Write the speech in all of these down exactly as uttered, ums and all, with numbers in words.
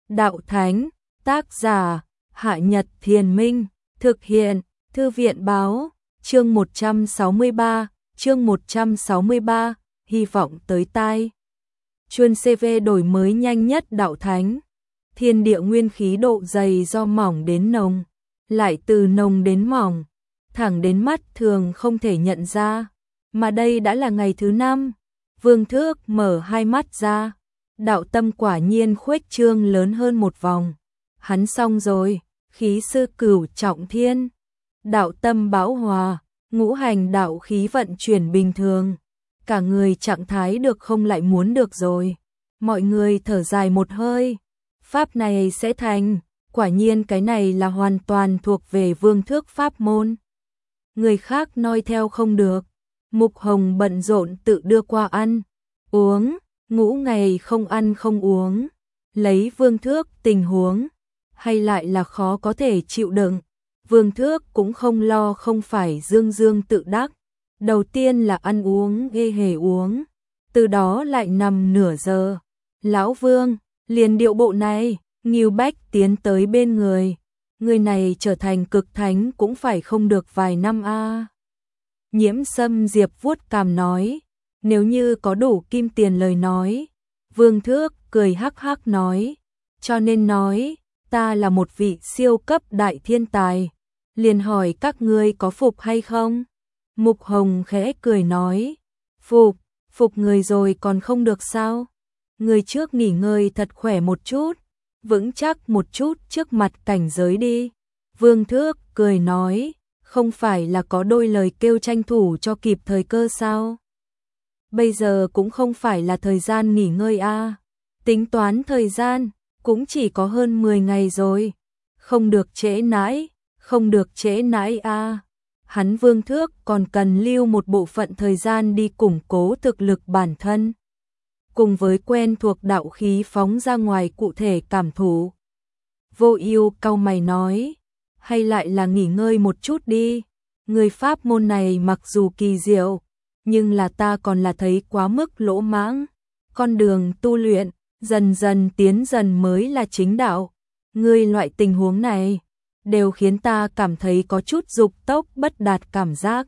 Đạo Thánh, tác giả, Hạ Nhật Thiền Minh, thực hiện, Thư viện Báo, chương một trăm sáu mươi ba, chương một trăm sáu mươi ba, hy vọng tới tai. Chuân xê vê đổi mới nhanh nhất Đạo Thánh. Thiên địa nguyên khí độ dày do mỏng đến nồng, lại từ nồng đến mỏng, thẳng đến mắt thường không thể nhận ra. Mà đây đã là ngày thứ năm. Vương Thước mở hai mắt ra, đạo tâm quả nhiên khuếch trương lớn hơn một vòng. Hắn xong rồi, khí sư cửu trọng thiên, đạo tâm bão hòa, ngũ hành đạo khí vận chuyển bình thường, cả người trạng thái được không lại muốn được rồi. Mọi người thở dài một hơi, pháp này sẽ thành, quả nhiên cái này là hoàn toàn thuộc về Vương Thước pháp môn. Người khác noi theo không được. Mục Hồng bận rộn tự đưa qua ăn, uống, ngũ ngày không ăn không uống, lấy Vương Thước tình huống, hay lại là khó có thể chịu đựng. Vương Thước cũng không lo không phải dương dương tự đắc, đầu tiên là ăn uống ghê hề uống, từ đó lại nằm nửa giờ. Lão Vương, liền điệu bộ này, Ngưu Bách tiến tới bên người, người này trở thành cực thánh cũng phải không được vài năm a. À. Nhiễm Sâm Diệp vuốt cằm nói, nếu như có đủ kim tiền lời nói. Vương Thước cười hắc hắc nói, cho nên nói, ta là một vị siêu cấp đại thiên tài, liền hỏi các ngươi có phục hay không? Mục Hồng khẽ cười nói, phục, phục người rồi còn không được sao? Người trước nghỉ ngơi thật khỏe một chút, vững chắc một chút trước mặt cảnh giới đi. Vương Thước cười nói, không phải là có đôi lời kêu tranh thủ cho kịp thời cơ sao? Bây giờ cũng không phải là thời gian nghỉ ngơi a. À. Tính toán thời gian, cũng chỉ có hơn mười ngày rồi. Không được trễ nãi, không được trễ nãi a. À. Hắn Vương Thước còn cần lưu một bộ phận thời gian đi củng cố thực lực bản thân. Cùng với quen thuộc đạo khí phóng ra ngoài cụ thể cảm thụ. Vô Ưu cau mày nói, hay lại là nghỉ ngơi một chút đi. Người pháp môn này mặc dù kỳ diệu, nhưng là ta còn là thấy quá mức lỗ mãng. Con đường tu luyện, dần dần tiến dần mới là chính đạo. Ngươi loại tình huống này, đều khiến ta cảm thấy có chút dục tốc bất đạt cảm giác.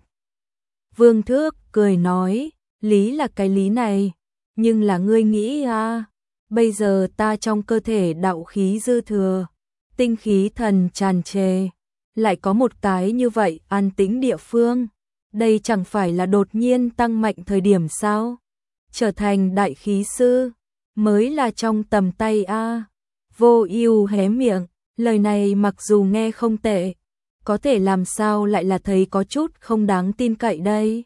Vương Thước cười nói, lý là cái lý này, nhưng là ngươi nghĩ à, bây giờ ta trong cơ thể đạo khí dư thừa, tinh khí thần tràn trề, lại có một cái như vậy an tĩnh địa phương, đây chẳng phải là đột nhiên tăng mạnh thời điểm sao? Trở thành đại khí sư, mới là trong tầm tay a. À. Vô Ưu hé miệng, lời này mặc dù nghe không tệ, có thể làm sao lại là thấy có chút không đáng tin cậy đây.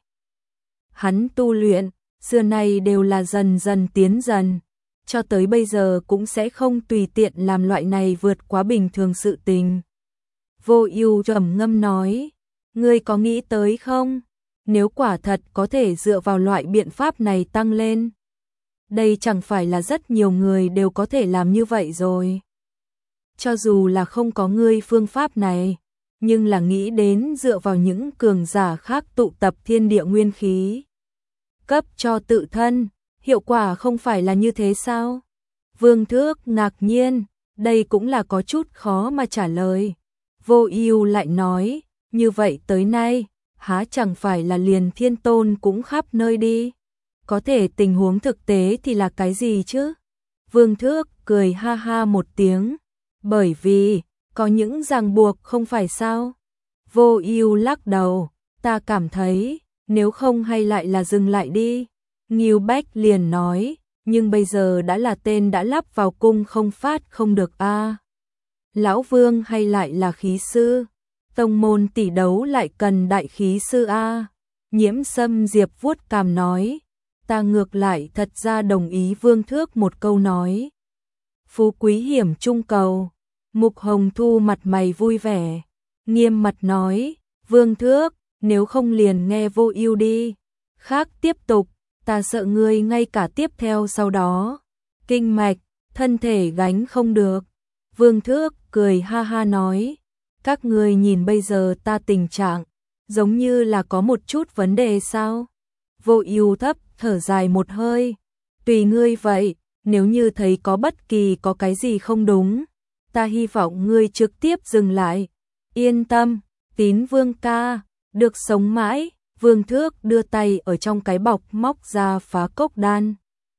Hắn tu luyện, xưa nay đều là dần dần tiến dần, cho tới bây giờ cũng sẽ không tùy tiện làm loại này vượt quá bình thường sự tình. Vô Ưu trầm ngâm nói, ngươi có nghĩ tới không? Nếu quả thật có thể dựa vào loại biện pháp này tăng lên, đây chẳng phải là rất nhiều người đều có thể làm như vậy rồi. Cho dù là không có ngươi phương pháp này, nhưng là nghĩ đến dựa vào những cường giả khác tụ tập thiên địa nguyên khí, cấp cho tự thân, hiệu quả không phải là như thế sao? Vương Thước ngạc nhiên, đây cũng là có chút khó mà trả lời. Vô Ưu lại nói, như vậy tới nay, há chẳng phải là liền thiên tôn cũng khắp nơi đi. Có thể tình huống thực tế thì là cái gì chứ? Vương Thước cười ha ha một tiếng, bởi vì, có những ràng buộc không phải sao? Vô Ưu lắc đầu, ta cảm thấy, nếu không hay lại là dừng lại đi. Ngưu Bách liền nói, nhưng bây giờ đã là tên đã lắp vào cung không phát không được a. À. Lão Vương hay lại là khí sư, tông môn tỷ đấu lại cần đại khí sư a. À. Nhiễm Sâm Diệp vuốt cằm nói, ta ngược lại thật ra đồng ý Vương Thước một câu nói. Phú quý hiểm trung cầu. Mục Hồng Thu mặt mày vui vẻ, nghiêm mặt nói, Vương Thước, nếu không liền nghe Vô Ưu đi. Khác tiếp tục, ta sợ ngươi ngay cả tiếp theo sau đó, kinh mạch, thân thể gánh không được. Vương Thước cười ha ha nói, các ngươi nhìn bây giờ ta tình trạng, giống như là có một chút vấn đề sao? Vô Ưu thấp thở dài một hơi, tùy ngươi vậy, nếu như thấy có bất kỳ có cái gì không đúng, ta hy vọng ngươi trực tiếp dừng lại. Yên tâm, Tín Vương ca, được sống mãi. Vương Thước đưa tay ở trong cái bọc móc ra phá cốc đan.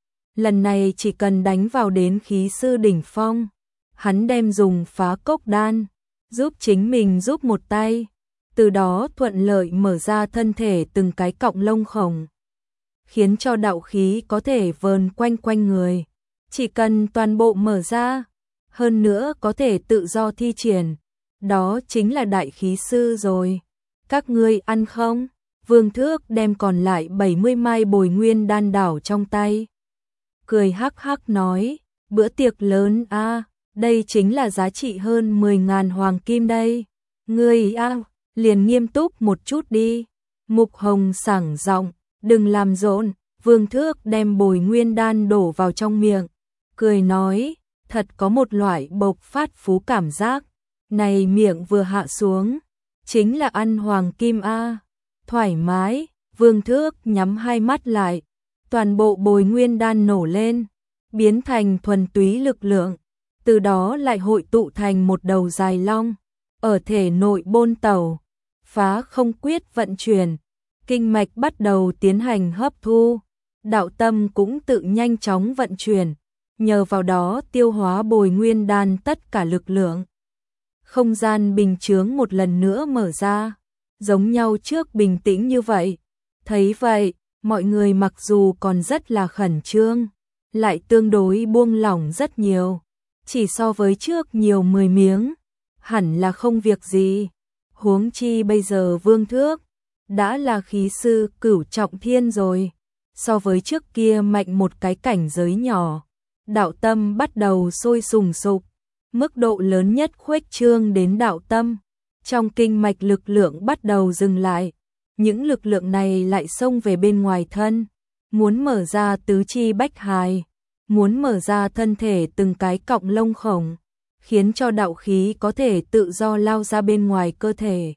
Lần này chỉ cần đánh vào đến khí sư đỉnh phong, hắn đem dùng phá cốc đan, giúp chính mình giúp một tay, từ đó thuận lợi mở ra thân thể từng cái cọng lông khổng, khiến cho đạo khí có thể vờn quanh quanh người. Chỉ cần toàn bộ mở ra, hơn nữa có thể tự do thi triển, đó chính là đại khí sư rồi. Các ngươi ăn không? Vương Thước đem còn lại bảy mươi mai bồi nguyên đan đảo trong tay, cười hắc hắc nói, bữa tiệc lớn a, à, đây chính là giá trị hơn mười ngàn hoàng kim đây. Ngươi a, à, liền nghiêm túc một chút đi. Mục Hồng sảng giọng, đừng làm rộn. Vương Thước đem bồi nguyên đan đổ vào trong miệng, cười nói, thật có một loại bộc phát phú cảm giác. Này miệng vừa hạ xuống, chính là ăn hoàng kim a. À. Thoải mái. Vương Thước nhắm hai mắt lại, toàn bộ bồi nguyên đan nổ lên, biến thành thuần túy lực lượng, từ đó lại hội tụ thành một đầu dài long, ở thể nội bôn tẩu, phá không quyết vận chuyển, kinh mạch bắt đầu tiến hành hấp thu, đạo tâm cũng tự nhanh chóng vận chuyển, nhờ vào đó tiêu hóa bồi nguyên đan tất cả lực lượng. Không gian bình chướng một lần nữa mở ra, giống nhau trước bình tĩnh như vậy. Thấy vậy, mọi người mặc dù còn rất là khẩn trương, lại tương đối buông lỏng rất nhiều, chỉ so với trước nhiều mười miếng, hẳn là không việc gì. Huống chi bây giờ Vương Thước đã là khí sư cửu trọng thiên rồi, so với trước kia mạnh một cái cảnh giới nhỏ, đạo tâm bắt đầu sôi sùng sục, mức độ lớn nhất khuếch trương đến đạo tâm, trong kinh mạch lực lượng bắt đầu dừng lại. Những lực lượng này lại xông về bên ngoài thân, muốn mở ra tứ chi bách hài, muốn mở ra thân thể từng cái cọng lông khổng, khiến cho đạo khí có thể tự do lao ra bên ngoài cơ thể.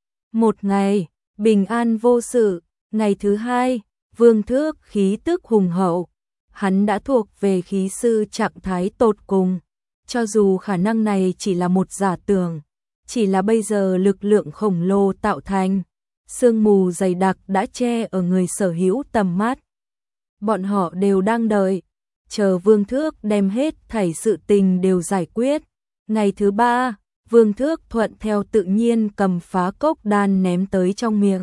Một ngày, bình an vô sự. Ngày thứ hai, Vương Thước khí tức hùng hậu, hắn đã thuộc về khí sư trạng thái tột cùng, cho dù khả năng này chỉ là một giả tưởng, chỉ là bây giờ lực lượng khổng lồ tạo thành. Sương mù dày đặc đã che ở người sở hữu tầm mắt. Bọn họ đều đang đợi, chờ Vương Thước đem hết thảy sự tình đều giải quyết. Ngày thứ ba, Vương Thước thuận theo tự nhiên cầm phá cốc đan ném tới trong miệng.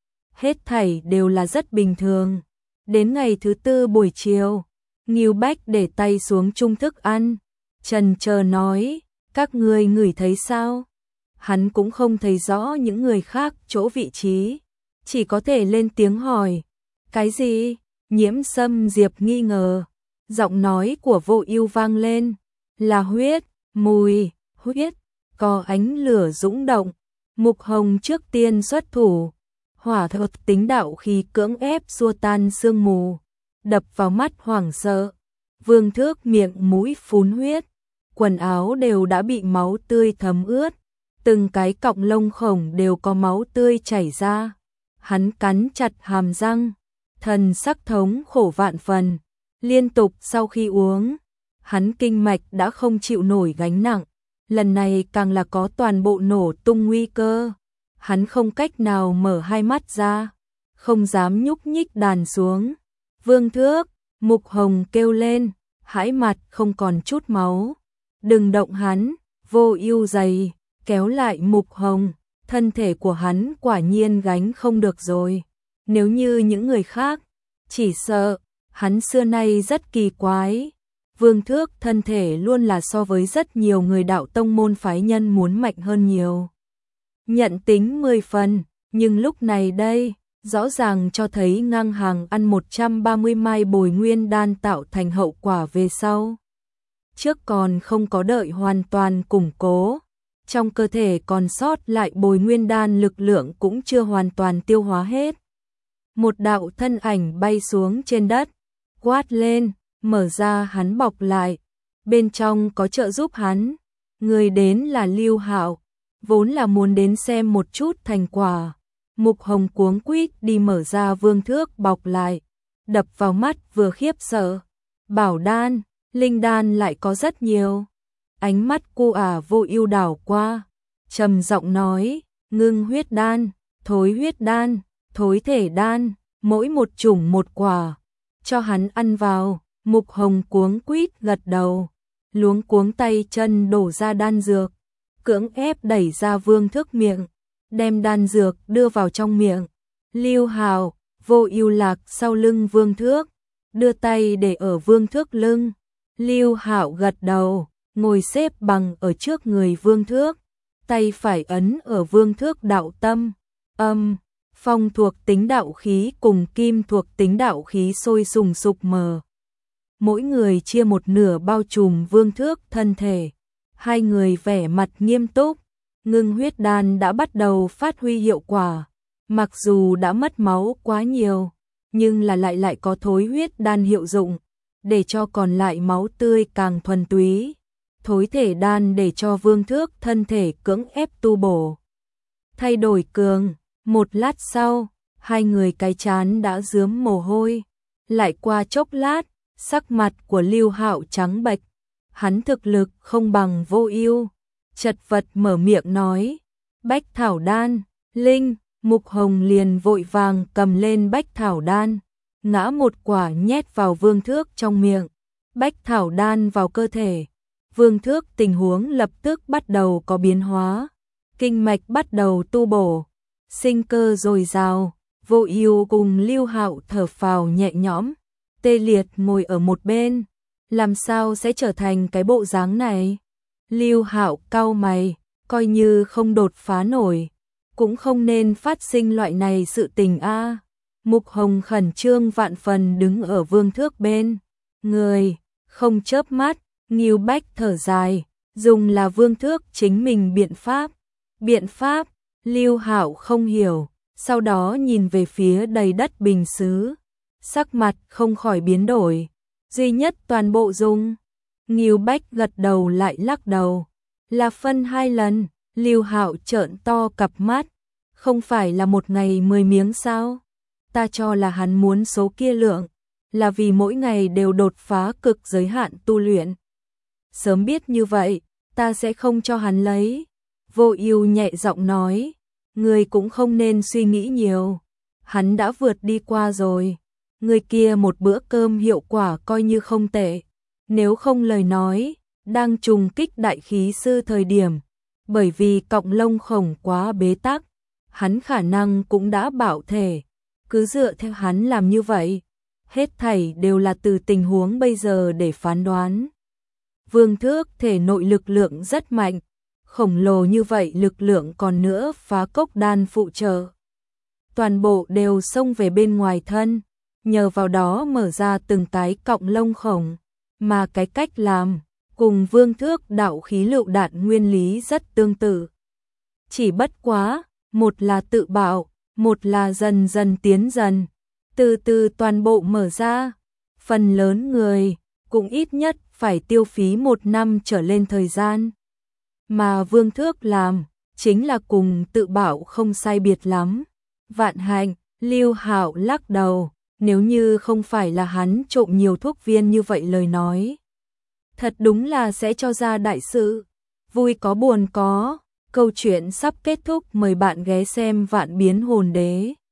Hết thảy đều là rất bình thường. Đến ngày thứ tư buổi chiều, Ngưu Bách để tay xuống chung thức ăn. Trần chờ nói, các ngươi ngửi thấy sao? Hắn cũng không thấy rõ những người khác chỗ vị trí, chỉ có thể lên tiếng hỏi. Cái gì? Nhiễm Sâm Diệp nghi ngờ. Giọng nói của Vô Ưu vang lên. Là huyết, mùi, huyết, có ánh lửa dũng động. Mục Hồng trước tiên xuất thủ. Hỏa thuật tính đạo khí cưỡng ép xua tan sương mù, đập vào mắt hoảng sợ. Vương Thước miệng mũi phun huyết, quần áo đều đã bị máu tươi thấm ướt. Từng cái cọng lông khổng đều có máu tươi chảy ra. Hắn cắn chặt hàm răng, thần sắc thống khổ vạn phần. Liên tục sau khi uống, hắn kinh mạch đã không chịu nổi gánh nặng. Lần này càng là có toàn bộ nổ tung nguy cơ. Hắn không cách nào mở hai mắt ra, không dám nhúc nhích đàn xuống. Vương Thước, Mục Hồng kêu lên, hãi mặt không còn chút máu. Đừng động hắn. Vô Ưu dày kéo lại Mục Hồng, thân thể của hắn quả nhiên gánh không được rồi. Nếu như những người khác, chỉ sợ, hắn xưa nay rất kỳ quái. Vương Thước thân thể luôn là so với rất nhiều người đạo tông môn phái nhân muốn mạnh hơn nhiều. Nhận tính mười phần, nhưng lúc này đây, rõ ràng cho thấy ngang hàng ăn một trăm ba mươi mai bồi nguyên đan tạo thành hậu quả về sau. Trước còn không có đợi hoàn toàn củng cố, trong cơ thể còn sót lại bồi nguyên đan lực lượng cũng chưa hoàn toàn tiêu hóa hết. Một đạo thân ảnh bay xuống trên đất, quát lên, mở ra hắn bọc lại, bên trong có trợ giúp hắn. Người đến là Lưu Hạo, vốn là muốn đến xem một chút thành quả. Mục Hồng cuống quýt đi mở ra Vương Thước bọc lại, đập vào mắt vừa khiếp sợ. Bảo đan, linh đan lại có rất nhiều. Ánh mắt cô ả Vô Ưu đảo qua, trầm giọng nói, ngưng huyết đan, thối huyết đan, thối thể đan, mỗi một chủng một quả, cho hắn ăn vào. Mục Hồng cuống quýt gật đầu, luống cuống tay chân đổ ra đan dược, cưỡng ép đẩy ra Vương Thước miệng, đem đan dược đưa vào trong miệng. Lưu Hào, Vô Ưu lạc sau lưng Vương Thước, đưa tay để ở Vương Thước lưng. Lưu Hạo gật đầu, ngồi xếp bằng ở trước người Vương Thước, tay phải ấn ở Vương Thước đạo tâm. Âm, phong thuộc tính đạo khí cùng kim thuộc tính đạo khí sôi sùng sục mờ. Mỗi người chia một nửa bao trùm Vương Thước thân thể. Hai người vẻ mặt nghiêm túc, ngưng huyết đan đã bắt đầu phát huy hiệu quả. Mặc dù đã mất máu quá nhiều, nhưng là lại lại có thối huyết đan hiệu dụng, để cho còn lại máu tươi càng thuần túy. Thối thể đan để cho Vương Thước thân thể cưỡng ép tu bổ, thay đổi cường. Một lát sau, hai người cái trán đã rướm mồ hôi. Lại qua chốc lát, sắc mặt của Lưu Hạo trắng bệch. Hắn thực lực không bằng Vô Ưu, chật vật mở miệng nói, Bách Thảo đan, Linh. Mục Hồng liền vội vàng cầm lên Bách Thảo đan, ngã một quả nhét vào Vương Thước trong miệng. Bách Thảo đan vào cơ thể, Vương Thước tình huống lập tức bắt đầu có biến hóa, kinh mạch bắt đầu tu bổ, sinh cơ dồi dào. Vô Ưu cùng Lưu Hạo thở phào nhẹ nhõm, Tê Liệt ngồi ở một bên, làm sao sẽ trở thành cái bộ dáng này? Lưu Hạo cau mày, coi như không đột phá nổi, cũng không nên phát sinh loại này sự tình a. À. Mục Hồng khẩn trương vạn phần đứng ở Vương Thước bên người, không chớp mắt. Ngưu Bách thở dài, dùng là Vương Thước chính mình biện pháp. Biện pháp? Lưu Hạo không hiểu, sau đó nhìn về phía đầy đất bình sứ, sắc mặt không khỏi biến đổi. Duy nhất toàn bộ dùng. Ngưu Bách gật đầu lại lắc đầu, là phân hai lần. Lưu Hạo trợn to cặp mắt, không phải là một ngày mười miếng sao? Ta cho là hắn muốn số kia lượng, là vì mỗi ngày đều đột phá cực giới hạn tu luyện. Sớm biết như vậy, ta sẽ không cho hắn lấy. Vô Ưu nhẹ giọng nói, ngươi cũng không nên suy nghĩ nhiều, hắn đã vượt đi qua rồi. Người kia một bữa cơm hiệu quả coi như không tệ, nếu không lời nói, đang trùng kích đại khí sư thời điểm, bởi vì cọng lông khổng quá bế tắc, hắn khả năng cũng đã bảo thể. Cứ dựa theo hắn làm như vậy, hết thảy đều là từ tình huống bây giờ để phán đoán. Vương Thước thể nội lực lượng rất mạnh, khổng lồ như vậy lực lượng còn nữa phá cốc đan phụ trợ. Toàn bộ đều xông về bên ngoài thân, nhờ vào đó mở ra từng cái cọng lông khổng, mà cái cách làm cùng Vương Thước đạo khí lựu đạn nguyên lý rất tương tự. Chỉ bất quá, một là tự bạo, một là dần dần tiến dần, từ từ toàn bộ mở ra. Phần lớn người cũng ít nhất phải tiêu phí một năm trở lên thời gian. Mà Vương Thước làm, chính là cùng tự bạo không sai biệt lắm. Vạn hạnh, Lưu Hạo lắc đầu, nếu như không phải là hắn trộm nhiều thuốc viên như vậy lời nói, thật đúng là sẽ cho ra đại sự. Vui có buồn có, câu chuyện sắp kết thúc, mời bạn ghé xem Vạn Biến Hồn Đế.